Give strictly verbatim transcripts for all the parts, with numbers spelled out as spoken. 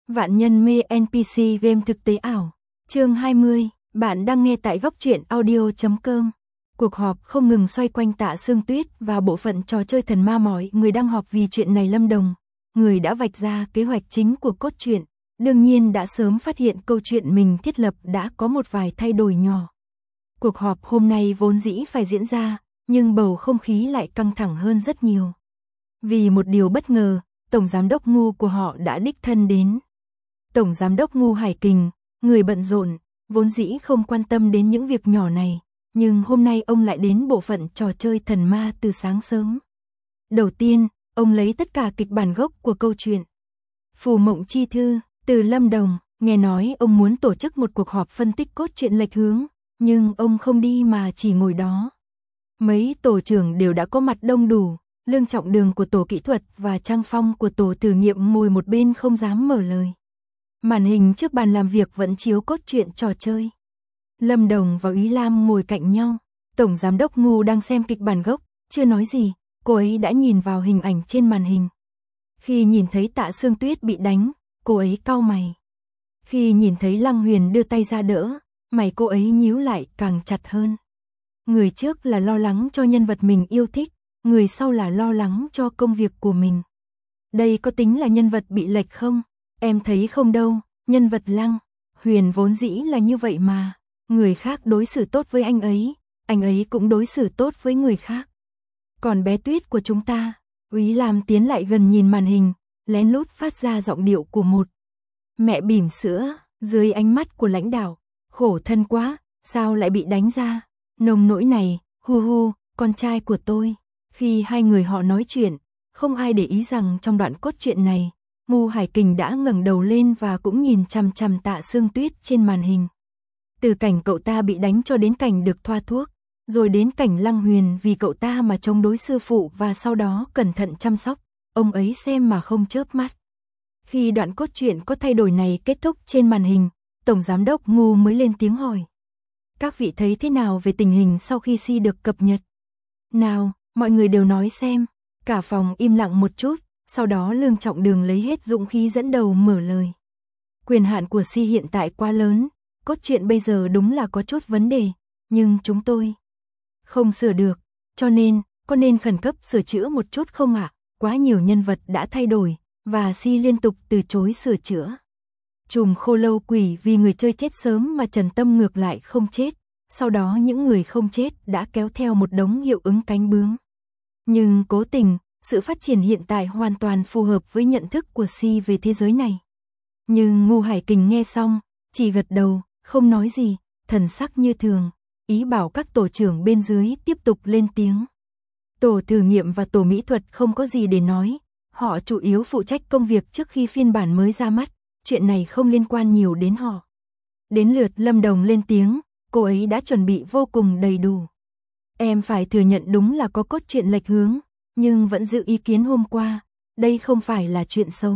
Vạn nhân mê en pê xê game thực tế ảo. Chương hai mươi, bạn đang nghe tại góc truyện audio chấm com. Cuộc họp không ngừng xoay quanh Tạ Sương Tuyết và bộ phận trò chơi thần ma mọi người đang họp vì chuyện này. Lâm Đồng, người đã vạch ra kế hoạch chính của cốt truyện, đương nhiên đã sớm phát hiện câu chuyện mình thiết lập đã có một vài thay đổi nhỏ. Cuộc họp hôm nay vốn dĩ phải diễn ra, nhưng bầu không khí lại căng thẳng hơn rất nhiều. Vì một điều bất ngờ, Tổng Giám đốc Ngu của họ đã đích thân đến. Tổng Giám đốc Ngu Hải Kình, người bận rộn, vốn dĩ không quan tâm đến những việc nhỏ này, nhưng hôm nay ông lại đến bộ phận trò chơi thần ma từ sáng sớm. Đầu tiên, ông lấy tất cả kịch bản gốc của câu chuyện Phù Mộng Chi Thư từ Lâm Đồng, nghe nói ông muốn tổ chức một cuộc họp phân tích cốt truyện lệch hướng, nhưng ông không đi mà chỉ ngồi đó. Mấy tổ trưởng đều đã có mặt đông đủ, Lương Trọng Đường của tổ kỹ thuật và Trang Phong của tổ thử nghiệm ngồi một bên không dám mở lời. Màn hình trước bàn làm việc vẫn chiếu cốt truyện trò chơi. Lâm Đồng và Úy Lam ngồi cạnh nhau, Tổng Giám đốc Ngu đang xem kịch bản gốc, chưa nói gì, cô ấy đã nhìn vào hình ảnh trên màn hình. Khi nhìn thấy Tạ Sương Tuyết bị đánh, cô ấy cau mày. Khi nhìn thấy Lăng Huyền đưa tay ra đỡ, mày cô ấy nhíu lại càng chặt hơn. Người trước là lo lắng cho nhân vật mình yêu thích, người sau là lo lắng cho công việc của mình. Đây có tính là nhân vật bị lệch không? Em thấy không đâu, nhân vật Lăng Huyền vốn dĩ là như vậy mà. Người khác đối xử tốt với anh ấy, anh ấy cũng đối xử tốt với người khác. Còn bé Tuyết của chúng ta, Úy Lam tiến lại gần nhìn màn hình, lén lút phát ra giọng điệu của một mẹ bỉm sữa, dưới ánh mắt của lãnh đạo. Khổ thân quá, sao lại bị đánh ra? Nông nỗi này, hu hu, con trai của tôi. Khi hai người họ nói chuyện, không ai để ý rằng trong đoạn cốt truyện này, Ngu Hải Kình đã ngẩng đầu lên và cũng nhìn chằm chằm Tạ Sương Tuyết trên màn hình. Từ cảnh cậu ta bị đánh cho đến cảnh được thoa thuốc, rồi đến cảnh Lăng Huyền vì cậu ta mà chống đối sư phụ và sau đó cẩn thận chăm sóc, ông ấy xem mà không chớp mắt. Khi đoạn cốt truyện có thay đổi này kết thúc trên màn hình, Tổng Giám đốc Ngu mới lên tiếng hỏi. Các vị thấy thế nào về tình hình sau khi si được cập nhật? Nào, mọi người đều nói xem. Cả phòng im lặng một chút, sau đó Lương Trọng Đường lấy hết dũng khí dẫn đầu mở lời. Quyền hạn của si hiện tại quá lớn, cốt truyện bây giờ đúng là có chút vấn đề, nhưng chúng tôi không sửa được, cho nên, có nên khẩn cấp sửa chữa một chút không ạ? À? Quá nhiều nhân vật đã thay đổi, và si liên tục từ chối sửa chữa. Trùm Khô Lâu Quỷ vì người chơi chết sớm mà Trần Tâm ngược lại không chết, sau đó những người không chết đã kéo theo một đống hiệu ứng cánh bướm. Nhưng cố tình, sự phát triển hiện tại hoàn toàn phù hợp với nhận thức của si về thế giới này. Nhưng Ngu Hải Kình nghe xong, chỉ gật đầu, không nói gì, thần sắc như thường, ý bảo các tổ trưởng bên dưới tiếp tục lên tiếng. Tổ thử nghiệm và tổ mỹ thuật không có gì để nói, họ chủ yếu phụ trách công việc trước khi phiên bản mới ra mắt, chuyện này không liên quan nhiều đến họ. Đến lượt Lâm Đồng lên tiếng, cô ấy đã chuẩn bị vô cùng đầy đủ. Em phải thừa nhận đúng là có cốt truyện lệch hướng, nhưng vẫn giữ ý kiến hôm qua, đây không phải là chuyện xấu.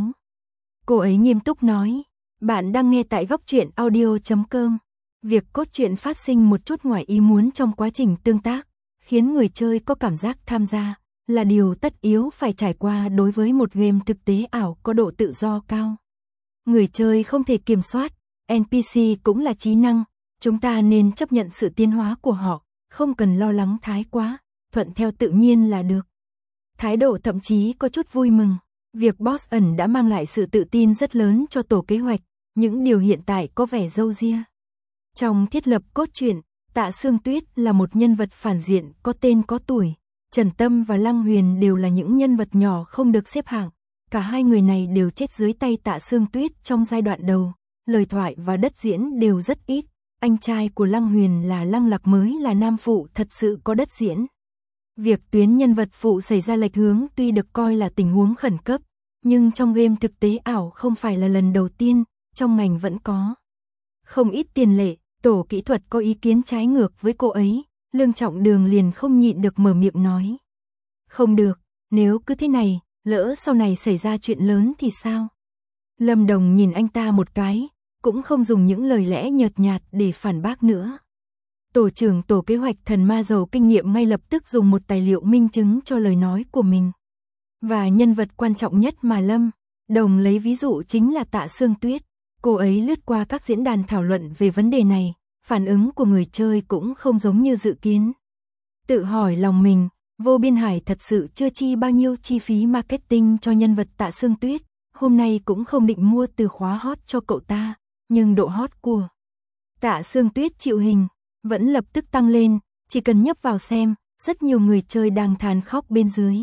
Cô ấy nghiêm túc nói, bạn đang nghe tại góc truyện audio chấm com. Việc cốt truyện phát sinh một chút ngoài ý muốn trong quá trình tương tác, khiến người chơi có cảm giác tham gia, là điều tất yếu phải trải qua đối với một game thực tế ảo có độ tự do cao. Người chơi không thể kiểm soát, en pê xê cũng là trí năng, chúng ta nên chấp nhận sự tiến hóa của họ, không cần lo lắng thái quá, thuận theo tự nhiên là được. Thái độ thậm chí có chút vui mừng, việc boss ẩn đã mang lại sự tự tin rất lớn cho tổ kế hoạch, những điều hiện tại có vẻ râu ria. Trong thiết lập cốt truyện, Tạ Sương Tuyết là một nhân vật phản diện có tên có tuổi, Trần Tâm và Lăng Huyền đều là những nhân vật nhỏ không được xếp hạng. Cả hai người này đều chết dưới tay Tạ Sương Tuyết trong giai đoạn đầu, lời thoại và đất diễn đều rất ít. Anh trai của Lăng Huyền là Lăng Lạc mới là nam phụ thật sự có đất diễn. Việc tuyến nhân vật phụ xảy ra lệch hướng tuy được coi là tình huống khẩn cấp, nhưng trong game thực tế ảo không phải là lần đầu tiên, trong ngành vẫn có không ít tiền lệ. Tổ kỹ thuật có ý kiến trái ngược với cô ấy, Lương Trọng Đường liền không nhịn được mở miệng nói. Không được, nếu cứ thế này, lỡ sau này xảy ra chuyện lớn thì sao? Lâm Đồng nhìn anh ta một cái, cũng không dùng những lời lẽ nhợt nhạt để phản bác nữa. Tổ trưởng tổ kế hoạch thần ma giàu kinh nghiệm ngay lập tức dùng một tài liệu minh chứng cho lời nói của mình. Và nhân vật quan trọng nhất mà Lâm Đồng lấy ví dụ chính là Tạ Sương Tuyết. Cô ấy lướt qua các diễn đàn thảo luận về vấn đề này, phản ứng của người chơi cũng không giống như dự kiến. Tự hỏi lòng mình, Vô Biên Hải thật sự chưa chi bao nhiêu chi phí marketing cho nhân vật Tạ Sương Tuyết, hôm nay cũng không định mua từ khóa hot cho cậu ta, nhưng độ hot của Tạ Sương Tuyết chịu hình vẫn lập tức tăng lên, chỉ cần nhấp vào xem, rất nhiều người chơi đang than khóc bên dưới.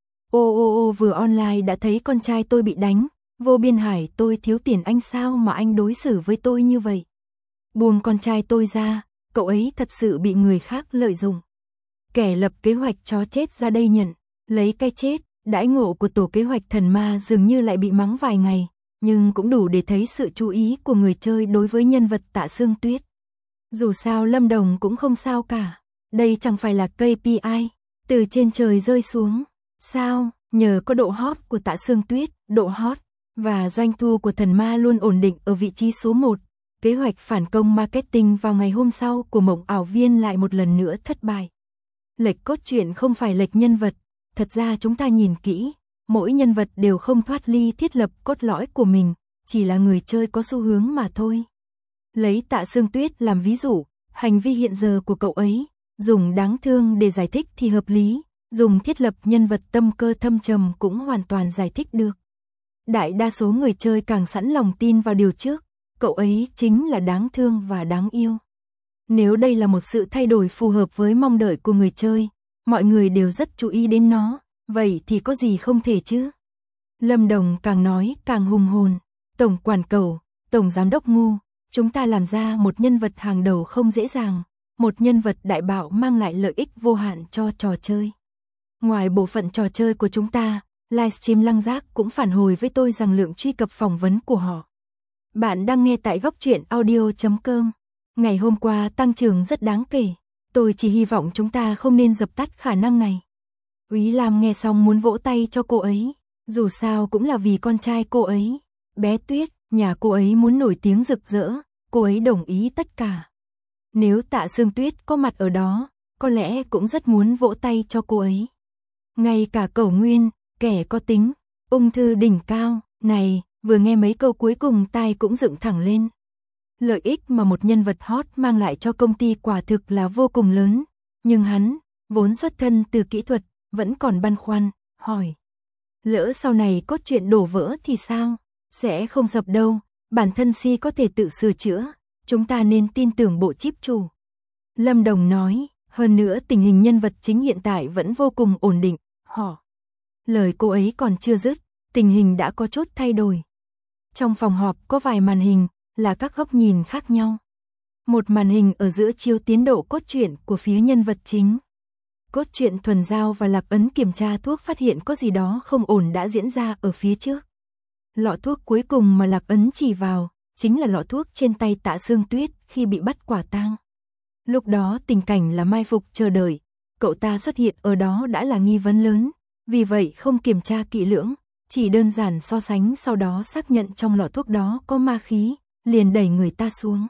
Ô ô ô vừa online đã thấy con trai tôi bị đánh, Vô Biên Hải tôi thiếu tiền anh sao mà anh đối xử với tôi như vậy. Buông con trai tôi ra, cậu ấy thật sự bị người khác lợi dụng. Kẻ lập kế hoạch chó chết ra đây nhận, lấy cái chết, đãi ngộ của tổ kế hoạch thần ma dường như lại bị mắng vài ngày, nhưng cũng đủ để thấy sự chú ý của người chơi đối với nhân vật Tạ Sương Tuyết. Dù sao Lâm Đồng cũng không sao cả, đây chẳng phải là ca pê i, từ trên trời rơi xuống. Sao, nhờ có độ hot của Tạ Sương Tuyết, độ hot và doanh thu của thần ma luôn ổn định ở vị trí số một, kế hoạch phản công marketing vào ngày hôm sau của Mộng Ảo Viên lại một lần nữa thất bại. Lệch cốt truyện không phải lệch nhân vật, thật ra chúng ta nhìn kỹ, mỗi nhân vật đều không thoát ly thiết lập cốt lõi của mình, chỉ là người chơi có xu hướng mà thôi. Lấy Tạ Sương Tuyết làm ví dụ, hành vi hiện giờ của cậu ấy, dùng đáng thương để giải thích thì hợp lý, dùng thiết lập nhân vật tâm cơ thâm trầm cũng hoàn toàn giải thích được. Đại đa số người chơi càng sẵn lòng tin vào điều trước, cậu ấy chính là đáng thương và đáng yêu. Nếu đây là một sự thay đổi phù hợp với mong đợi của người chơi, mọi người đều rất chú ý đến nó, vậy thì có gì không thể chứ? Lâm Đồng càng nói càng hùng hồn, tổng quản cầu, tổng giám đốc ngu, chúng ta làm ra một nhân vật hàng đầu không dễ dàng, một nhân vật đại bạo mang lại lợi ích vô hạn cho trò chơi. Ngoài bộ phận trò chơi của chúng ta, livestream Lăng Giác cũng phản hồi với tôi rằng lượng truy cập phỏng vấn của họ. Bạn đang nghe tại góc truyện audio chấm com. Ngày hôm qua tăng trưởng rất đáng kể, tôi chỉ hy vọng chúng ta không nên dập tắt khả năng này. Úy Lam nghe xong muốn vỗ tay cho cô ấy, dù sao cũng là vì con trai cô ấy. Bé Tuyết, nhà cô ấy muốn nổi tiếng rực rỡ, cô ấy đồng ý tất cả. Nếu Tạ Sương Tuyết có mặt ở đó, có lẽ cũng rất muốn vỗ tay cho cô ấy. Ngay cả Cẩu Nguyên, kẻ có tính ung thư đỉnh cao, này, vừa nghe mấy câu cuối cùng tai cũng dựng thẳng lên. Lợi ích mà một nhân vật hot mang lại cho công ty quả thực là vô cùng lớn, nhưng hắn, vốn xuất thân từ kỹ thuật, vẫn còn băn khoăn, hỏi. Lỡ sau này cốt truyện đổ vỡ thì sao? Sẽ không sập đâu, bản thân Si có thể tự sửa chữa, chúng ta nên tin tưởng bộ chip chủ. Lâm Đồng nói, hơn nữa tình hình nhân vật chính hiện tại vẫn vô cùng ổn định, họ. Lời cô ấy còn chưa dứt, tình hình đã có chút thay đổi. Trong phòng họp có vài màn hình, là các góc nhìn khác nhau. Một màn hình ở giữa chiếu tiến độ cốt truyện của phía nhân vật chính. Cốt truyện Thuần Giao và Lạc Ấn kiểm tra thuốc phát hiện có gì đó không ổn đã diễn ra ở phía trước. Lọ thuốc cuối cùng mà Lạc Ấn chỉ vào, chính là lọ thuốc trên tay Tạ Sương Tuyết khi bị bắt quả tang. Lúc đó tình cảnh là mai phục chờ đợi, cậu ta xuất hiện ở đó đã là nghi vấn lớn, vì vậy không kiểm tra kỹ lưỡng, chỉ đơn giản so sánh sau đó xác nhận trong lọ thuốc đó có ma khí, liền đẩy người ta xuống.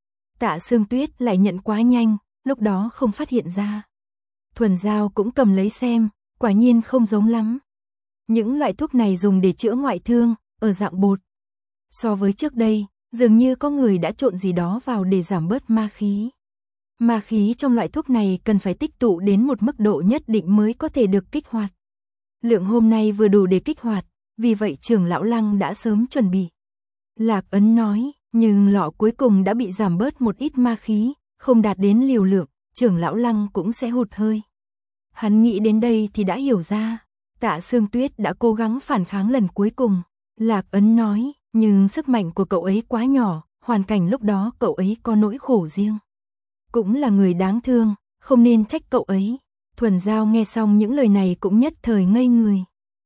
Tạ Sương Tuyết lại nhận quá nhanh, lúc đó không phát hiện ra. Thuần Giao cũng cầm lấy xem, quả nhiên không giống lắm. Những loại thuốc này dùng để chữa ngoại thương, ở dạng bột. So với trước đây, dường như có người đã trộn gì đó vào để giảm bớt ma khí. Ma khí trong loại thuốc này cần phải tích tụ đến một mức độ nhất định mới có thể được kích hoạt. Lượng hôm nay vừa đủ để kích hoạt, vì vậy trưởng lão Lăng đã sớm chuẩn bị. Lạc Ấn nói, nhưng lọ cuối cùng đã bị giảm bớt một ít ma khí, không đạt đến liều lượng, trưởng lão Lăng cũng sẽ hụt hơi. Hắn nghĩ đến đây thì đã hiểu ra, Tạ Sương Tuyết đã cố gắng phản kháng lần cuối cùng. Lạc Ấn nói, nhưng sức mạnh của cậu ấy quá nhỏ, hoàn cảnh lúc đó cậu ấy có nỗi khổ riêng. Cũng là người đáng thương, không nên trách cậu ấy. Thuần Giao nghe xong những lời này cũng nhất thời ngây người.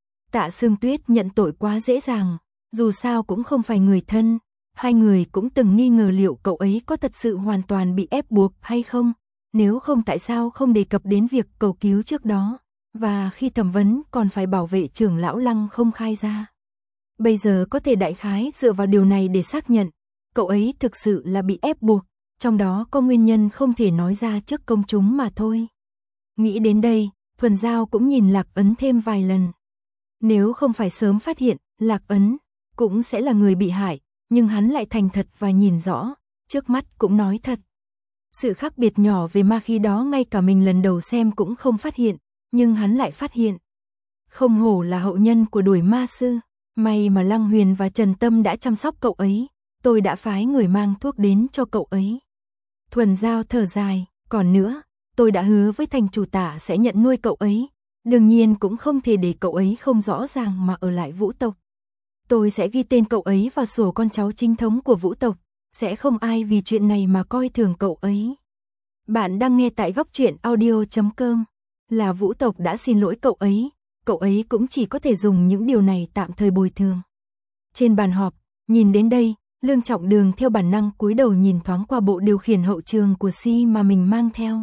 Tạ Sương Tuyết nhận tội quá dễ dàng, dù sao cũng không phải người thân. Hai người cũng từng nghi ngờ liệu cậu ấy có thật sự hoàn toàn bị ép buộc hay không, nếu không tại sao không đề cập đến việc cầu cứu trước đó, và khi thẩm vấn còn phải bảo vệ trưởng lão Lăng không khai ra. Bây giờ có thể đại khái dựa vào điều này để xác nhận, cậu ấy thực sự là bị ép buộc, trong đó có nguyên nhân không thể nói ra trước công chúng mà thôi. Nghĩ đến đây, Thuần Giao cũng nhìn Lạc Ấn thêm vài lần. Nếu không phải sớm phát hiện, Lạc Ấn, cũng sẽ là người bị hại, nhưng hắn lại thành thật và nhìn rõ, trước mắt cũng nói thật. Sự khác biệt nhỏ về ma khí đó ngay cả mình lần đầu xem cũng không phát hiện, nhưng hắn lại phát hiện. Không hổ là hậu nhân của đuổi ma sư, may mà Lăng Huyền và Trần Tâm đã chăm sóc cậu ấy, tôi đã phái người mang thuốc đến cho cậu ấy. Thuần Giao thở dài, còn nữa, tôi đã hứa với thành chủ Tạ sẽ nhận nuôi cậu ấy, đương nhiên cũng không thể để cậu ấy không rõ ràng mà ở lại Vũ tộc. Tôi sẽ ghi tên cậu ấy vào sổ con cháu chính thống của Vũ tộc, sẽ không ai vì chuyện này mà coi thường cậu ấy. Bạn đang nghe tại góc truyện audio chấm com. Là Vũ tộc đã xin lỗi cậu ấy, cậu ấy cũng chỉ có thể dùng những điều này tạm thời bồi thường. Trên bàn họp, nhìn đến đây, Lương Trọng Đường theo bản năng cúi đầu nhìn thoáng qua bộ điều khiển hậu trường của Si mà mình mang theo.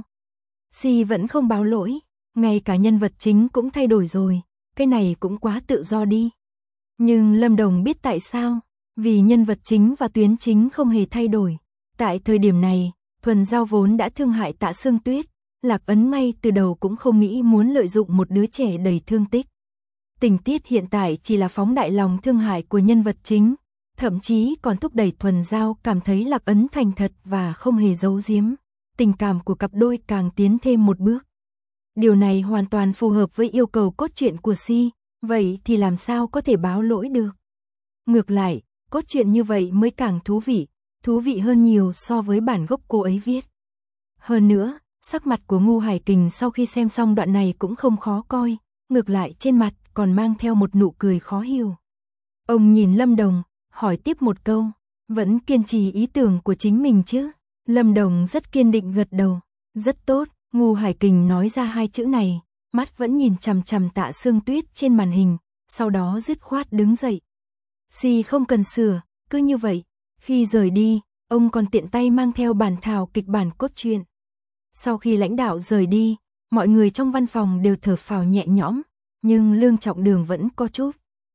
Si vẫn không báo lỗi, ngay cả nhân vật chính cũng thay đổi rồi, cái này cũng quá tự do đi. Nhưng Lâm Đồng biết tại sao, vì nhân vật chính và tuyến chính không hề thay đổi. Tại thời điểm này, Thuần Giao vốn đã thương hại Tạ Sương Tuyết, Lạc Ấn ngay từ đầu cũng không nghĩ muốn lợi dụng một đứa trẻ đầy thương tích. Tình tiết hiện tại chỉ là phóng đại lòng thương hại của nhân vật chính, thậm chí còn thúc đẩy Thuần Giao cảm thấy Lạc Ấn thành thật và không hề giấu giếm, tình cảm của cặp đôi càng tiến thêm một bước. Điều này hoàn toàn phù hợp với yêu cầu cốt truyện của Si, vậy thì làm sao có thể báo lỗi được. Ngược lại, cốt truyện như vậy mới càng thú vị, thú vị hơn nhiều so với bản gốc cô ấy viết. Hơn nữa, sắc mặt của Ngu Hải Kình sau khi xem xong đoạn này cũng không khó coi, ngược lại trên mặt còn mang theo một nụ cười khó hiểu. Ông nhìn Lâm Đồng, hỏi tiếp một câu, vẫn kiên trì ý tưởng của chính mình chứ? Lâm Đồng rất kiên định gật đầu, rất tốt. Ngu Hải Kình nói ra hai chữ này, mắt vẫn nhìn chằm chằm Tạ Sương Tuyết trên màn hình, sau đó dứt khoát đứng dậy. Si không cần sửa, cứ như vậy. Khi rời đi, ông còn tiện tay mang theo bản thảo kịch bản cốt truyện. Sau khi lãnh đạo rời đi, mọi người trong văn phòng đều thở phào nhẹ nhõm, nhưng Lương Trọng Đường vẫn có chút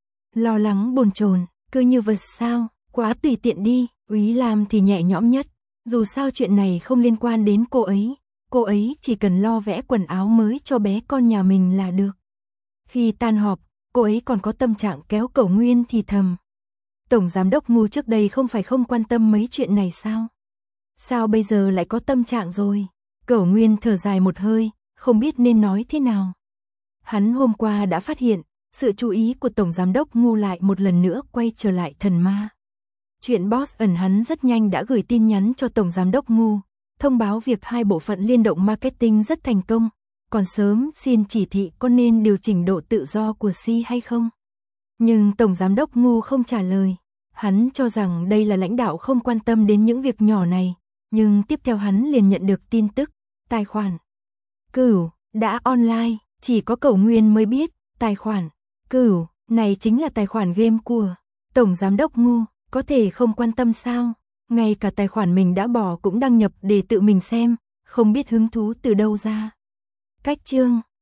lo lắng bồn chồn, cứ như vật sao, quá tùy tiện đi. Úy Lam thì nhẹ nhõm nhất, dù sao chuyện này không liên quan đến cô ấy. Cô ấy chỉ cần lo vẽ quần áo mới cho bé con nhà mình là được. Khi tan họp, cô ấy còn có tâm trạng kéo Cẩu Nguyên thì thầm. Tổng giám đốc Ngu trước đây không phải không quan tâm mấy chuyện này sao? Sao bây giờ lại có tâm trạng rồi? Cẩu Nguyên thở dài một hơi, không biết nên nói thế nào. Hắn hôm qua đã phát hiện, sự chú ý của Tổng giám đốc Ngu lại một lần nữa quay trở lại thần ma. Chuyện boss ẩn hắn rất nhanh đã gửi tin nhắn cho Tổng giám đốc Ngu, thông báo việc hai bộ phận liên động marketing rất thành công, còn sớm xin chỉ thị có nên điều chỉnh độ tự do của Si hay không. Nhưng Tổng giám đốc Ngu không trả lời, hắn cho rằng đây là lãnh đạo không quan tâm đến những việc nhỏ này, nhưng tiếp theo hắn liền nhận được tin tức, tài khoản Cửu đã online, chỉ có Cẩu Nguyên mới biết, tài khoản Cửu này chính là tài khoản game của Tổng giám đốc Ngu, có thể không quan tâm sao? Ngay cả tài khoản mình đã bỏ cũng đăng nhập để tự mình xem, không biết hứng thú từ đâu ra. Cách chương